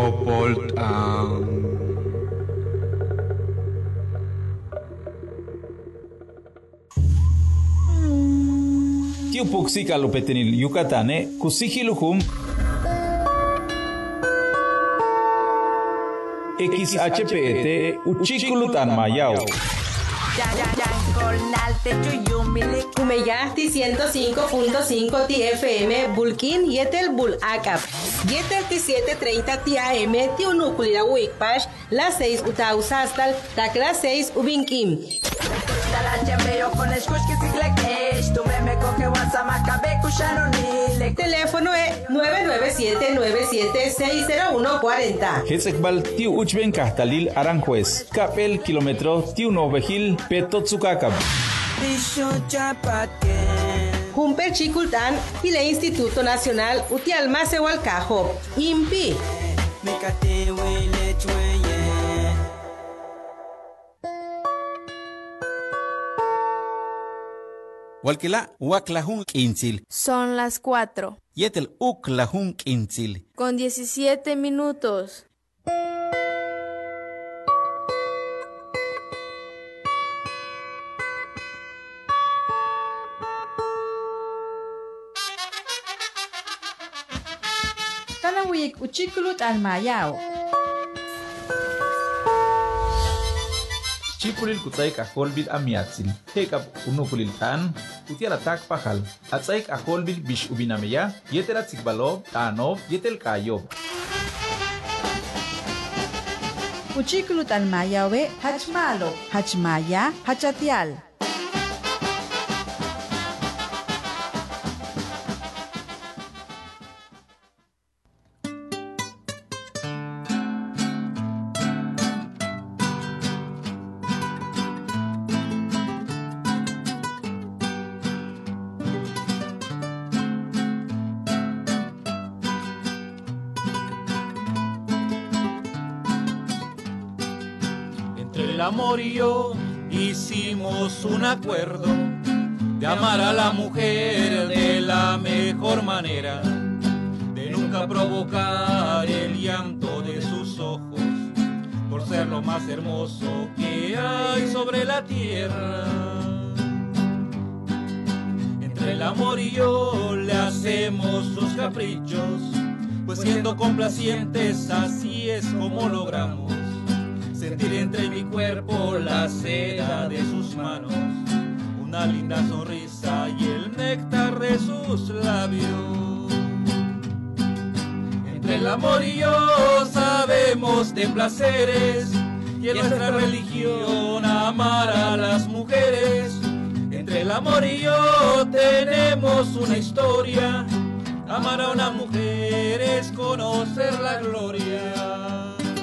Leopold Tiu puksika lupetenil Yucatane kusijiluhum XHPT uchikulutan mayao. Kumeyahti 105.5 TFM Bulkin Yetel Bul Acap. Yetel 7:30 TAM Tiunukulira Wikpash, las 6 Utausastal, tak las 6 Ubinkim. Teléfono es 997-9760140. Hetzekbal tiu uchben kahtalil Aranjuez. Kapel kilómetro tiu novejil Petotzukakab. Humper Chicultán y el Instituto Nacional Utial Masewalcajo. INPI. Walkila waklahun kinsil. Son las 4. Yetel uklahun kinsil. Con 17 minutos. Tanawik uchikulut almayao. Chipulil kutsaik aholbil amiatsil. Hekap unukulil tan. Utiala tak pahal. Atsaik aholbil bish ubinameya. Yetel atsikbalo. Tanov. Yetel kayo. Uchikulut almayao ve hachmalo. Hachmaya hachatial. El amor y yo hicimos un acuerdo de amar a la mujer de la mejor manera, de nunca provocar el llanto de sus ojos, por ser lo más hermoso que hay sobre la tierra. Entre el amor y yo le hacemos sus caprichos, pues siendo complacientes así es como logramos sentir entre mi cuerpo la seda de sus manos, una linda sonrisa y el néctar de sus labios. Entre el amor y yo sabemos de placeres y en nuestra religión amar a las mujeres. Entre el amor y yo tenemos una historia, amar a una mujer es conocer la gloria.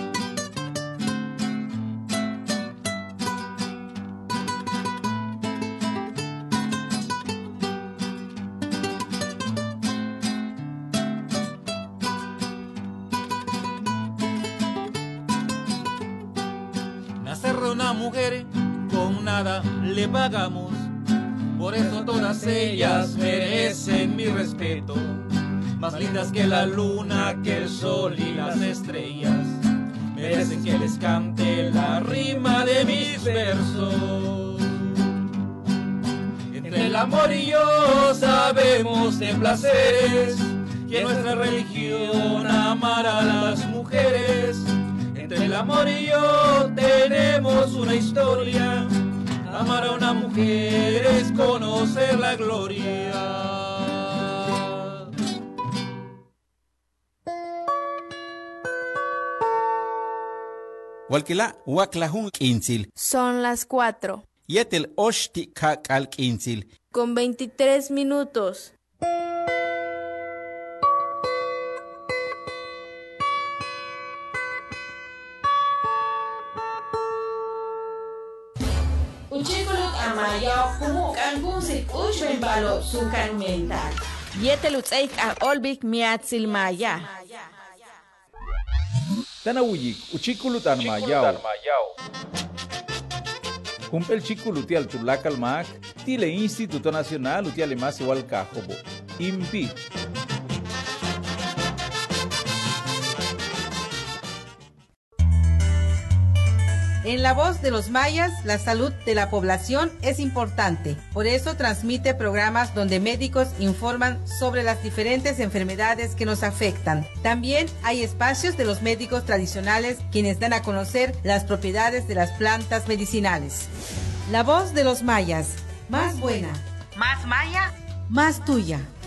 Una mujer con nada le pagamos, por eso todas ellas merecen mi respeto, más lindas que la luna, que el sol y las estrellas, merecen que les cante la rima de mis versos. Entre el amor y yo sabemos de placeres, y en nuestra religión amar a las mujeres. Entre el amor y yo tenemos una historia, amar a una mujer es conocer la gloria. Walkila waklahun kinsil. Son las 4. Yetel oshti kakal kinsil. Con 23 minutos. Uchikulut amayaw kumukan bunsik uchben balo sukan mental. Yetelutzeik a olbik miatzil maya. Tanawuyik uchikulutan mayao. Humpel chikulutial chulakal mak. Tile Instituto Nacional utial Masewalcajobo. INPI. En la voz de los mayas, la salud de la población es importante. Por eso transmite programas donde médicos informan sobre las diferentes enfermedades que nos afectan. También hay espacios de los médicos tradicionales quienes dan a conocer las propiedades de las plantas medicinales. La voz de los mayas, más buena, Más maya, más tuya.